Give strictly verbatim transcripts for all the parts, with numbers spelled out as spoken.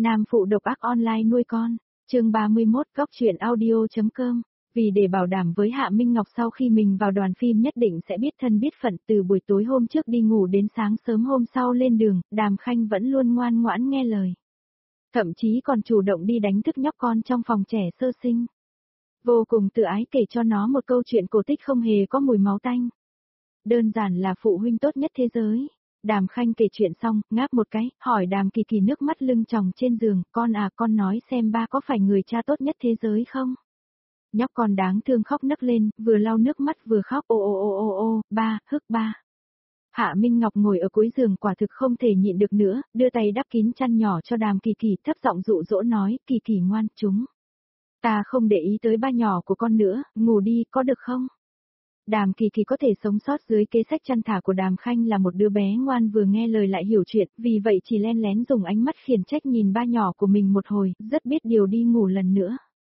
Nam phụ độc ác online nuôi con, chương ba mươi mốt góc truyện audio.com. Vì để bảo đảm với Hạ Minh Ngọc sau khi mình vào đoàn phim nhất định sẽ biết thân biết phận, từ buổi tối hôm trước đi ngủ đến sáng sớm hôm sau lên đường, Đàm Khanh vẫn luôn ngoan ngoãn nghe lời. Thậm chí còn chủ động đi đánh thức nhóc con trong phòng trẻ sơ sinh. Vô cùng tự ái kể cho nó một câu chuyện cổ tích không hề có mùi máu tanh. Đơn giản là phụ huynh tốt nhất thế giới. Đàm Khanh kể chuyện xong, ngáp một cái, hỏi Đàm Kỳ Kỳ nước mắt lưng tròng trên giường, con à con nói xem ba có phải người cha tốt nhất thế giới không? Nhóc con đáng thương khóc nấc lên, vừa lau nước mắt vừa khóc ô ô ô ô ô, ba, hức ba. Hạ Minh Ngọc ngồi ở cuối giường quả thực không thể nhịn được nữa, đưa tay đắp kín chăn nhỏ cho Đàm Kỳ Kỳ, thấp giọng dụ dỗ nói, Kỳ Kỳ ngoan, chúng. Ta không để ý tới ba nhỏ của con nữa, ngủ đi, có được không? Đàm Kỳ Kỳ có thể sống sót dưới kế sách chăn thả của Đàm Khanh là một đứa bé ngoan vừa nghe lời lại hiểu chuyện, vì vậy chỉ len lén dùng ánh mắt khiển trách nhìn ba nhỏ của mình một hồi, rất biết điều đi ngủ lần nữa.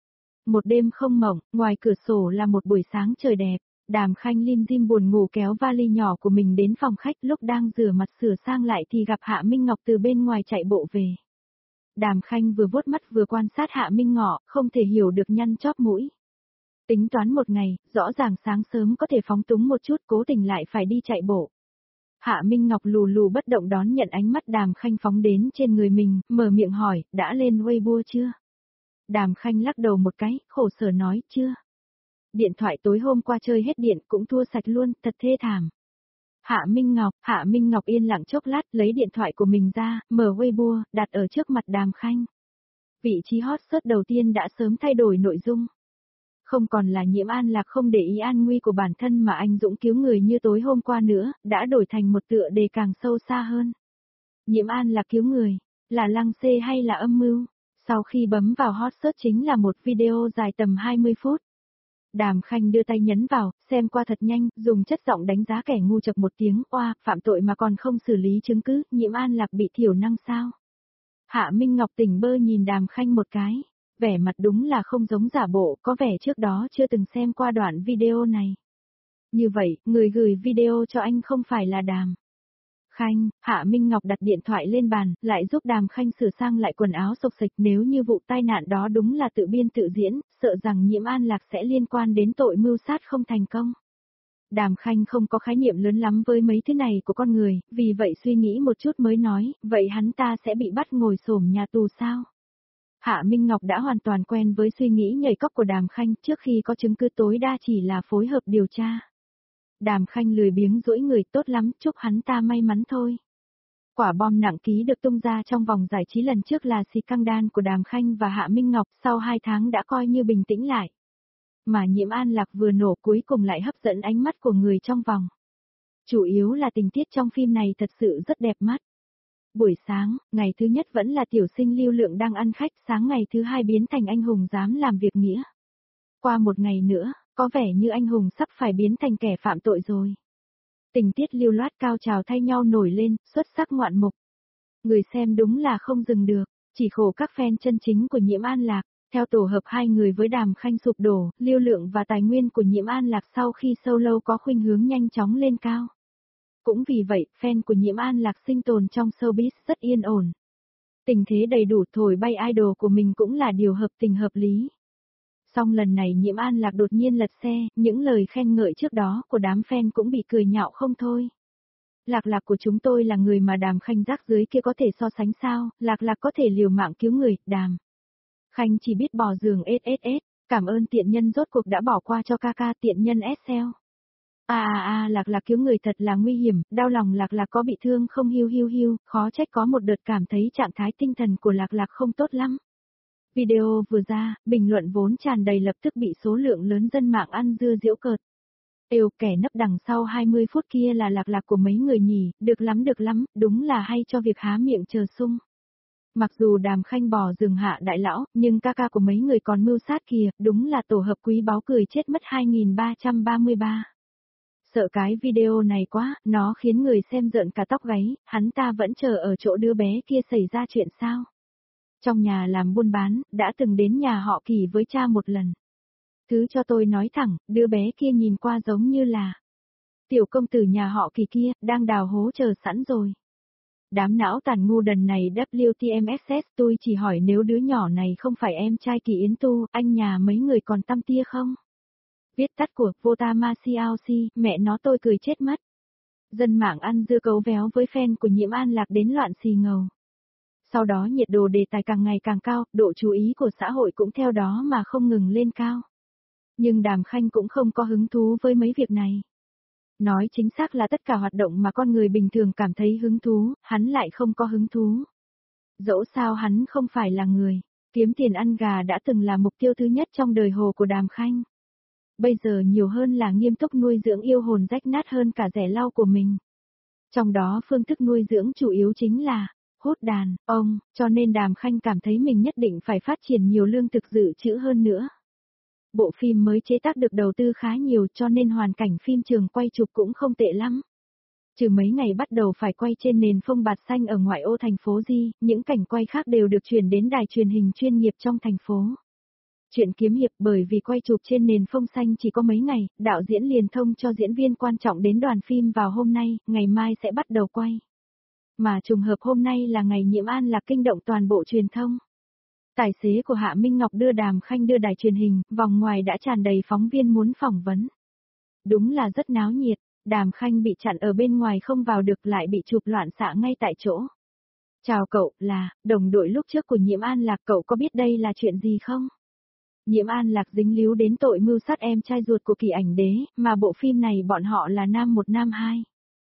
Một đêm không mộng, ngoài cửa sổ là một buổi sáng trời đẹp, Đàm Khanh lim dim buồn ngủ kéo vali nhỏ của mình đến phòng khách, lúc đang rửa mặt sửa sang lại thì gặp Hạ Minh Ngọc từ bên ngoài chạy bộ về. Đàm Khanh vừa vuốt mắt vừa quan sát Hạ Minh Ngọ, không thể hiểu được nhăn chóp mũi. Tính toán một ngày, rõ ràng sáng sớm có thể phóng túng một chút, cố tình lại phải đi chạy bộ. Hạ Minh Ngọc lù lù bất động đón nhận ánh mắt Đàm Khanh phóng đến trên người mình, mở miệng hỏi, đã lên Weibo chưa? Đàm Khanh lắc đầu một cái, khổ sở nói, chưa. Điện thoại tối hôm qua chơi hết điện cũng thua sạch luôn, thật thê thảm. Hạ Minh Ngọc, Hạ Minh Ngọc yên lặng chốc lát, lấy điện thoại của mình ra, mở Weibo, đặt ở trước mặt Đàm Khanh. Vị trí hot search đầu tiên đã sớm thay đổi nội dung. Không còn là Nhiễm An Lạc không để ý an nguy của bản thân mà anh dũng cứu người như tối hôm qua nữa, đã đổi thành một tựa đề càng sâu xa hơn. Nhiễm An Lạc cứu người, là lăng xê hay là âm mưu? Sau khi bấm vào hot search chính là một video dài tầm hai mươi phút. Đàm Khanh đưa tay nhấn vào, xem qua thật nhanh, dùng chất giọng đánh giá kẻ ngu chập một tiếng, oa, phạm tội mà còn không xử lý chứng cứ, Nhiễm An Lạc bị thiểu năng sao? Hạ Minh Ngọc tỉnh bơ nhìn Đàm Khanh một cái. Vẻ mặt đúng là không giống giả bộ, có vẻ trước đó chưa từng xem qua đoạn video này. Như vậy, người gửi video cho anh không phải là Đàm Khanh. Hạ Minh Ngọc đặt điện thoại lên bàn, lại giúp Đàm Khanh sửa sang lại quần áo xộc xệch, nếu như vụ tai nạn đó đúng là tự biên tự diễn, sợ rằng Nhiễm An Lạc sẽ liên quan đến tội mưu sát không thành công. Đàm Khanh không có khái niệm lớn lắm với mấy thứ này của con người, vì vậy suy nghĩ một chút mới nói, vậy hắn ta sẽ bị bắt ngồi xổm nhà tù sao? Hạ Minh Ngọc đã hoàn toàn quen với suy nghĩ nhảy cóc của Đàm Khanh, trước khi có chứng cứ tối đa chỉ là phối hợp điều tra. Đàm Khanh lười biếng duỗi người, tốt lắm, chúc hắn ta may mắn thôi. Quả bom nặng ký được tung ra trong vòng giải trí lần trước là xì căng đan của Đàm Khanh và Hạ Minh Ngọc, sau hai tháng đã coi như bình tĩnh lại. Mà Nhiễm An Lạc vừa nổ cuối cùng lại hấp dẫn ánh mắt của người trong vòng. Chủ yếu là tình tiết trong phim này thật sự rất đẹp mắt. Buổi sáng, ngày thứ nhất vẫn là tiểu sinh Lưu Lượng đang ăn khách, sáng ngày thứ hai biến thành anh hùng dám làm việc nghĩa. Qua một ngày nữa, có vẻ như anh hùng sắp phải biến thành kẻ phạm tội rồi. Tình tiết lưu loát cao trào thay nhau nổi lên, xuất sắc ngoạn mục. Người xem đúng là không dừng được, chỉ khổ các fan chân chính của Nhiễm An Lạc, theo tổ hợp hai người với Đàm Khanh sụp đổ, Lưu Lượng và tài nguyên của Nhiễm An Lạc sau khi solo có khuynh hướng nhanh chóng lên cao. Cũng vì vậy, fan của Nhiễm An Lạc sinh tồn trong showbiz rất yên ổn. Tình thế đầy đủ thổi bay idol của mình cũng là điều hợp tình hợp lý. Song lần này Nhiễm An Lạc đột nhiên lật xe, những lời khen ngợi trước đó của đám fan cũng bị cười nhạo không thôi. Lạc Lạc của chúng tôi là người mà Đàm Khanh rác dưới kia có thể so sánh sao, Lạc Lạc có thể liều mạng cứu người, Đàm Khanh chỉ biết bỏ giường ét ét ét, cảm ơn tiện nhân rốt cuộc đã bỏ qua cho ca ca tiện nhân ét xê. À à à Lạc Lạc cứu người thật là nguy hiểm, đau lòng Lạc Lạc có bị thương không hiu hiu hiu, khó trách có một đợt cảm thấy trạng thái tinh thần của Lạc Lạc không tốt lắm. Video vừa ra, bình luận vốn tràn đầy lập tức bị số lượng lớn dân mạng ăn dưa giễu cợt. Êu kẻ nấp đằng sau hai mươi phút kia là Lạc Lạc của mấy người nhỉ, được lắm được lắm, đúng là hay cho việc há miệng chờ sung. Mặc dù Đàm Khanh bỏ giường Hạ đại lão, nhưng ca ca của mấy người còn mưu sát kìa, đúng là tổ hợp quý báu cười chết mất hai nghìn ba trăm ba mươi ba. Sợ cái video này quá, nó khiến người xem rợn cả tóc gáy, hắn ta vẫn chờ ở chỗ đứa bé kia xảy ra chuyện sao. Trong nhà làm buôn bán, đã từng đến nhà họ Kỳ với cha một lần. Thứ cho tôi nói thẳng, đứa bé kia nhìn qua giống như là tiểu công tử nhà họ Kỳ kia, đang đào hố chờ sẵn rồi. Đám não tàn ngu đần này W T M S S, tôi chỉ hỏi nếu đứa nhỏ này không phải em trai Kỳ Yến Tu, anh nhà mấy người còn tăm tia không? Viết tắt của Votamasiaosi, mẹ nó tôi cười chết mất. Dân mạng ăn dưa cấu véo với fan của Nhiễm An Lạc đến loạn xì ngầu. Sau đó nhiệt độ đề tài càng ngày càng cao, độ chú ý của xã hội cũng theo đó mà không ngừng lên cao. Nhưng Đàm Khanh cũng không có hứng thú với mấy việc này. Nói chính xác là tất cả hoạt động mà con người bình thường cảm thấy hứng thú, hắn lại không có hứng thú. Dẫu sao hắn không phải là người, kiếm tiền ăn gà đã từng là mục tiêu thứ nhất trong đời hồ của Đàm Khanh. Bây giờ nhiều hơn là nghiêm túc nuôi dưỡng yêu hồn rách nát hơn cả rẻ lau của mình. Trong đó phương thức nuôi dưỡng chủ yếu chính là hút đàn, ông, cho nên Đàm Khanh cảm thấy mình nhất định phải phát triển nhiều lương thực dự trữ hơn nữa. Bộ phim mới chế tác được đầu tư khá nhiều cho nên hoàn cảnh phim trường quay chụp cũng không tệ lắm. Trừ mấy ngày bắt đầu phải quay trên nền phông bạt xanh ở ngoại ô thành phố Di, những cảnh quay khác đều được chuyển đến đài truyền hình chuyên nghiệp trong thành phố. Chuyện kiếm hiệp bởi vì quay chụp trên nền phông xanh chỉ có mấy ngày, đạo diễn liền thông cho diễn viên quan trọng đến đoàn phim vào hôm nay, ngày mai sẽ bắt đầu quay. Mà trùng hợp hôm nay là ngày Nhiễm An Lạc kinh động toàn bộ truyền thông. Tài xế của Hạ Minh Ngọc đưa Đàm Khanh đưa đài truyền hình, vòng ngoài đã tràn đầy phóng viên muốn phỏng vấn. Đúng là rất náo nhiệt, Đàm Khanh bị chặn ở bên ngoài không vào được lại bị chụp loạn xạ ngay tại chỗ. Chào cậu, là, đồng đội lúc trước của Nhiễm An Lạc, cậu có biết đây là chuyện gì không? Nhiễm An Lạc dính líu đến tội mưu sát em trai ruột của Kỳ Ảnh Đế, mà bộ phim này bọn họ là nam một nam hai.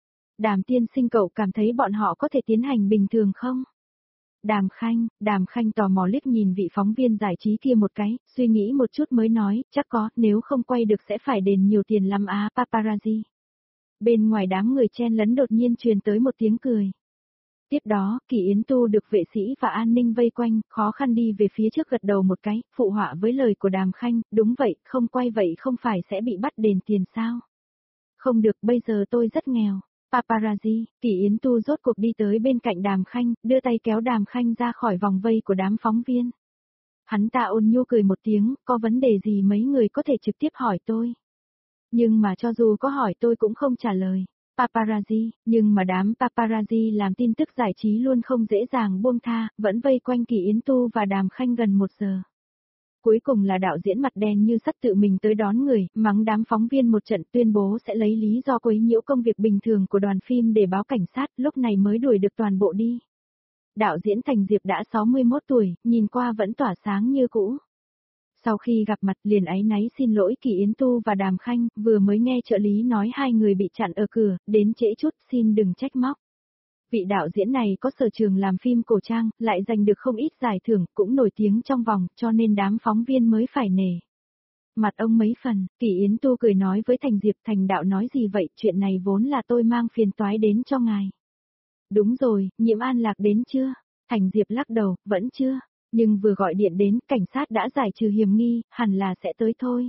Đàm tiên sinh, cậu cảm thấy bọn họ có thể tiến hành bình thường không? Đàm Khanh, Đàm Khanh tò mò liếc nhìn vị phóng viên giải trí kia một cái, suy nghĩ một chút mới nói, chắc có, nếu không quay được sẽ phải đền nhiều tiền lắm á, paparazzi. Bên ngoài đám người chen lấn đột nhiên truyền tới một tiếng cười. Tiếp đó, Kỳ Yến Tu được vệ sĩ và an ninh vây quanh, khó khăn đi về phía trước gật đầu một cái, phụ họa với lời của Đàm Khanh, đúng vậy, không quay vậy không phải sẽ bị bắt đền tiền sao? Không được, bây giờ tôi rất nghèo. Paparazzi, Kỳ Yến Tu rốt cuộc đi tới bên cạnh Đàm Khanh, đưa tay kéo Đàm Khanh ra khỏi vòng vây của đám phóng viên. Hắn ta ôn nhu cười một tiếng, có vấn đề gì mấy người có thể trực tiếp hỏi tôi. Nhưng mà cho dù có hỏi tôi cũng không trả lời. Paparazzi, nhưng mà đám paparazzi làm tin tức giải trí luôn không dễ dàng buông tha, vẫn vây quanh Kỳ Yến Tu và Đàm Khanh gần một giờ. Cuối cùng là đạo diễn mặt đen như sắt tự mình tới đón người, mắng đám phóng viên một trận, tuyên bố sẽ lấy lý do quấy nhiễu công việc bình thường của đoàn phim để báo cảnh sát, lúc này mới đuổi được toàn bộ đi. Đạo diễn Thành Diệp đã sáu mươi mốt tuổi, nhìn qua vẫn tỏa sáng như cũ. Sau khi gặp mặt liền áy náy xin lỗi Kỳ Yến Tu và Đàm Khanh, vừa mới nghe trợ lý nói hai người bị chặn ở cửa, đến trễ chút xin đừng trách móc. Vị đạo diễn này có sở trường làm phim cổ trang, lại giành được không ít giải thưởng, cũng nổi tiếng trong vòng, cho nên đám phóng viên mới phải nể. Mặt ông mấy phần, Kỳ Yến Tu cười nói với Thành Diệp, Thành đạo nói gì vậy, chuyện này vốn là tôi mang phiền toái đến cho ngài. Đúng rồi, Nhiễm An Lạc đến chưa? Thành Diệp lắc đầu, vẫn chưa, nhưng vừa gọi điện đến, cảnh sát đã giải trừ hiểm nghi, hẳn là sẽ tới thôi.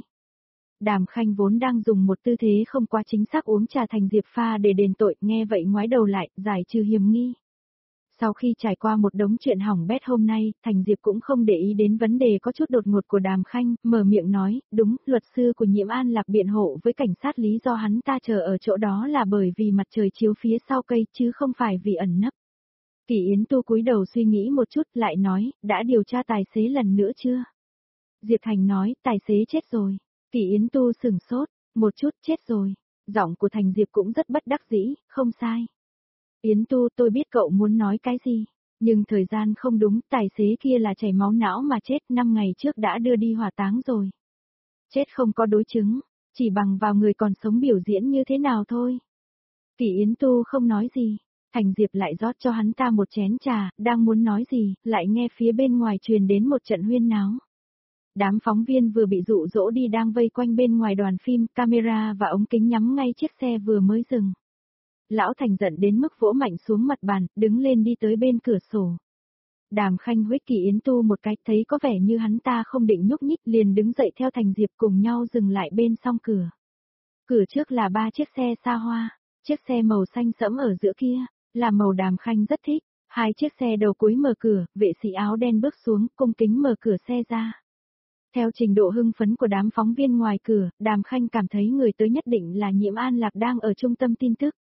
Đàm Khanh vốn đang dùng một tư thế không quá chính xác uống trà Thành Diệp pha để đền tội, nghe vậy ngoái đầu lại, giải trừ hiểm nghi. Sau khi trải qua một đống chuyện hỏng bét hôm nay, Thành Diệp cũng không để ý đến vấn đề có chút đột ngột của Đàm Khanh, mở miệng nói, đúng, luật sư của Nhiễm An Lạc biện hộ với cảnh sát lý do hắn ta chờ ở chỗ đó là bởi vì mặt trời chiếu phía sau cây chứ không phải vì ẩn nấp. Kỳ Yến Tu cúi đầu suy nghĩ một chút lại nói, đã điều tra tài xế lần nữa chưa? Diệp Thành nói, tài xế chết rồi. Kỳ Yến Tu sửng sốt, một chút, chết rồi. Giọng của Thành Diệp cũng rất bất đắc dĩ, không sai. Yến Tu, tôi biết cậu muốn nói cái gì, nhưng thời gian không đúng, tài xế kia là chảy máu não mà chết, năm ngày trước đã đưa đi hỏa táng rồi. Chết không có đối chứng, chỉ bằng vào người còn sống biểu diễn như thế nào thôi. Kỳ Yến Tu không nói gì, Thành Diệp lại rót cho hắn ta một chén trà, đang muốn nói gì, lại nghe phía bên ngoài truyền đến một trận huyên náo. Đám phóng viên vừa bị dụ dỗ đi đang vây quanh bên ngoài đoàn phim, camera và ống kính nhắm ngay chiếc xe vừa mới dừng. Lão Thành giận đến mức vỗ mạnh xuống mặt bàn, đứng lên đi tới bên cửa sổ. Đàm Khanh huých Kỳ Yến Tu một cái, thấy có vẻ như hắn ta không định nhúc nhích, liền đứng dậy theo Thành Diệp cùng nhau dừng lại bên song cửa. Cửa trước là ba chiếc xe xa hoa, chiếc xe màu xanh sẫm ở giữa kia, là màu Đàm Khanh rất thích. Hai chiếc xe đầu cuối mở cửa, vệ sĩ áo đen bước xuống, cung kính mở cửa xe ra. Theo trình độ hưng phấn của đám phóng viên ngoài cửa, Đàm Khanh cảm thấy người tới nhất định là Nhiễm An Lạc đang ở trung tâm tin tức.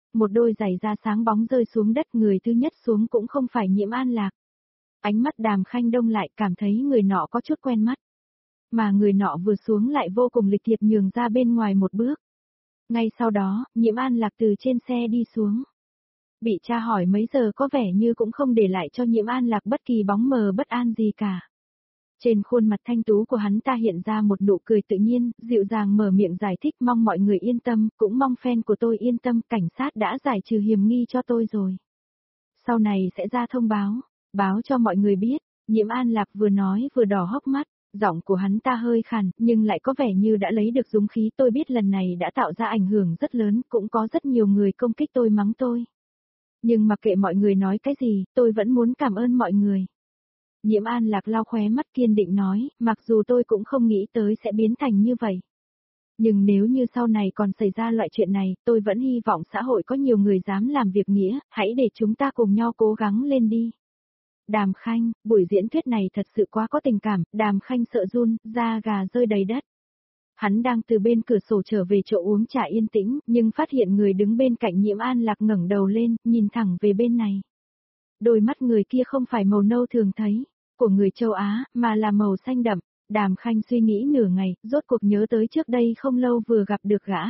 một đôi giày da sáng bóng rơi xuống đất, người thứ nhất xuống cũng không phải Nhiễm An Lạc. Ánh mắt Đàm Khanh đông lại, cảm thấy người nọ có chút quen mắt. Mà người nọ vừa xuống lại vô cùng lịch thiệp nhường ra bên ngoài một bước. Ngay sau đó, Nhiễm An Lạc từ trên xe đi xuống. Bị cha hỏi mấy giờ có vẻ như cũng không để lại cho Nhiễm An Lạc bất kỳ bóng mờ bất an gì cả. Trên khuôn mặt thanh tú của hắn ta hiện ra một nụ cười tự nhiên, dịu dàng mở miệng giải thích, mong mọi người yên tâm, cũng mong fan của tôi yên tâm, cảnh sát đã giải trừ hiểm nghi cho tôi rồi. Sau này sẽ ra thông báo, báo cho mọi người biết. Nhiễm An Lạc vừa nói vừa đỏ hốc mắt, giọng của hắn ta hơi khàn, nhưng lại có vẻ như đã lấy được dũng khí. Tôi biết lần này đã tạo ra ảnh hưởng rất lớn, cũng có rất nhiều người công kích tôi, mắng tôi. Nhưng mặc kệ mọi người nói cái gì, tôi vẫn muốn cảm ơn mọi người. Nhiễm An Lạc lau khóe mắt kiên định nói, mặc dù tôi cũng không nghĩ tới sẽ biến thành như vậy. Nhưng nếu như sau này còn xảy ra loại chuyện này, tôi vẫn hy vọng xã hội có nhiều người dám làm việc nghĩa, hãy để chúng ta cùng nhau cố gắng lên đi. Đàm Khanh, buổi diễn thuyết này thật sự quá có tình cảm, Đàm Khanh sợ run, da gà rơi đầy đất. Hắn đang từ bên cửa sổ trở về chỗ uống trà yên tĩnh, nhưng phát hiện người đứng bên cạnh Nhiễm An Lạc ngẩng đầu lên, nhìn thẳng về bên này. Đôi mắt người kia không phải màu nâu thường thấy, của người châu Á, mà là màu xanh đậm. Đàm Khanh suy nghĩ nửa ngày, rốt cuộc nhớ tới trước đây không lâu vừa gặp được gã.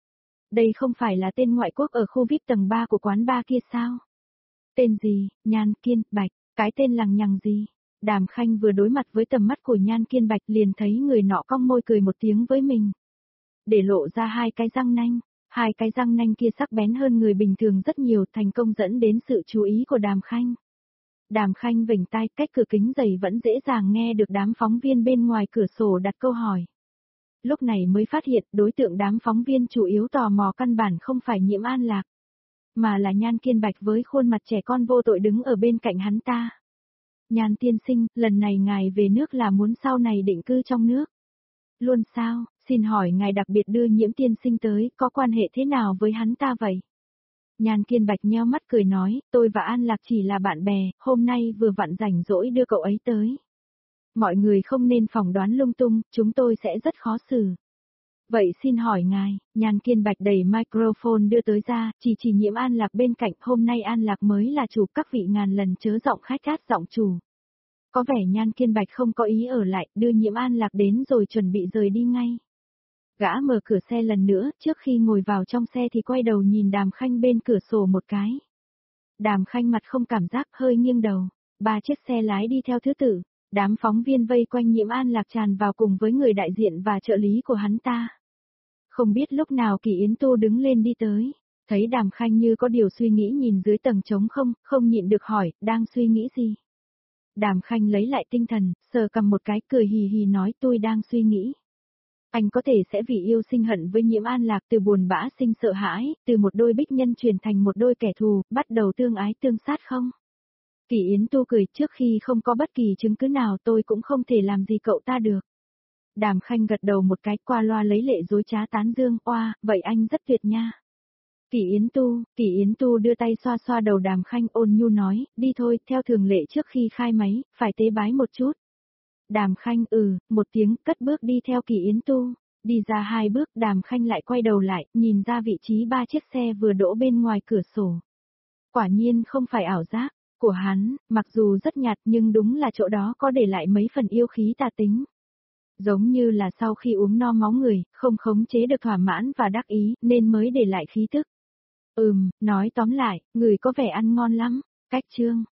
Đây không phải là tên ngoại quốc ở khu vi ai pi tầng ba của quán bar kia sao? Tên gì? Nhan Kiên Bạch, cái tên lằng nhằng gì? Đàm Khanh vừa đối mặt với tầm mắt của Nhan Kiên Bạch liền thấy người nọ cong môi cười một tiếng với mình. Để lộ ra hai cái răng nanh, hai cái răng nanh kia sắc bén hơn người bình thường rất nhiều, thành công dẫn đến sự chú ý của Đàm Khanh. Đàm Khanh vểnh tai, cách cửa kính dày vẫn dễ dàng nghe được đám phóng viên bên ngoài cửa sổ đặt câu hỏi. Lúc này mới phát hiện đối tượng đám phóng viên chủ yếu tò mò căn bản không phải Nhiễm An Lạc, mà là Nhan Kiên Bạch với khuôn mặt trẻ con vô tội đứng ở bên cạnh hắn ta. Nhan tiên sinh, lần này ngài về nước là muốn sau này định cư trong nước? Luôn sao, xin hỏi ngài đặc biệt đưa Nhiễm tiên sinh tới, có quan hệ thế nào với hắn ta vậy? Nhan Kiên Bạch nheo mắt cười nói, tôi và An Lạc chỉ là bạn bè, hôm nay vừa vặn rảnh rỗi đưa cậu ấy tới. Mọi người không nên phỏng đoán lung tung, chúng tôi sẽ rất khó xử. Vậy xin hỏi ngài, Nhan Kiên Bạch đẩy microphone đưa tới ra, chỉ chỉ Nhiễm An Lạc bên cạnh, hôm nay An Lạc mới là chủ, các vị ngàn lần chớ giọng khách gát giọng chủ. Có vẻ Nhan Kiên Bạch không có ý ở lại, đưa Nhiễm An Lạc đến rồi chuẩn bị rời đi ngay. Gã mở cửa xe lần nữa, trước khi ngồi vào trong xe thì quay đầu nhìn Đàm Khanh bên cửa sổ một cái. Đàm Khanh mặt không cảm giác, hơi nghiêng đầu. Ba chiếc xe lái đi theo thứ tự, đám phóng viên vây quanh Nhiễm An Lạc tràn vào cùng với người đại diện và trợ lý của hắn ta. Không biết lúc nào Kỳ Yến Tu đứng lên đi tới, thấy Đàm Khanh như có điều suy nghĩ nhìn dưới tầng trống không, không nhịn được hỏi, đang suy nghĩ gì? Đàm Khanh lấy lại tinh thần, sờ cầm một cái, cười hì hì nói, tôi đang suy nghĩ. Anh có thể sẽ vì yêu sinh hận với Nhiễm An Lạc, từ buồn bã sinh sợ hãi, từ một đôi bích nhân chuyển thành một đôi kẻ thù, bắt đầu tương ái tương sát không? Kỳ Yến Tu cười, trước khi không có bất kỳ chứng cứ nào tôi cũng không thể làm gì cậu ta được. Đàm Khanh gật đầu một cái, qua loa lấy lệ dối trá tán dương, oa, vậy anh rất tuyệt nha. Kỳ Yến Tu, Kỳ Yến Tu đưa tay xoa xoa đầu Đàm Khanh, ôn nhu nói, đi thôi, theo thường lệ trước khi khai máy, phải tế bái một chút. Đàm Khanh ừ, một tiếng, cất bước đi theo Kỳ Yến Tu. Đi ra hai bước, Đàm Khanh lại quay đầu lại, nhìn ra vị trí ba chiếc xe vừa đỗ bên ngoài cửa sổ. Quả nhiên không phải ảo giác của hắn, mặc dù rất nhạt nhưng đúng là chỗ đó có để lại mấy phần yêu khí tà tính. Giống như là sau khi uống no máu người, không khống chế được thỏa mãn và đắc ý, nên mới để lại khí tức. Ừm, nói tóm lại, người có vẻ ăn ngon lắm. Cách chương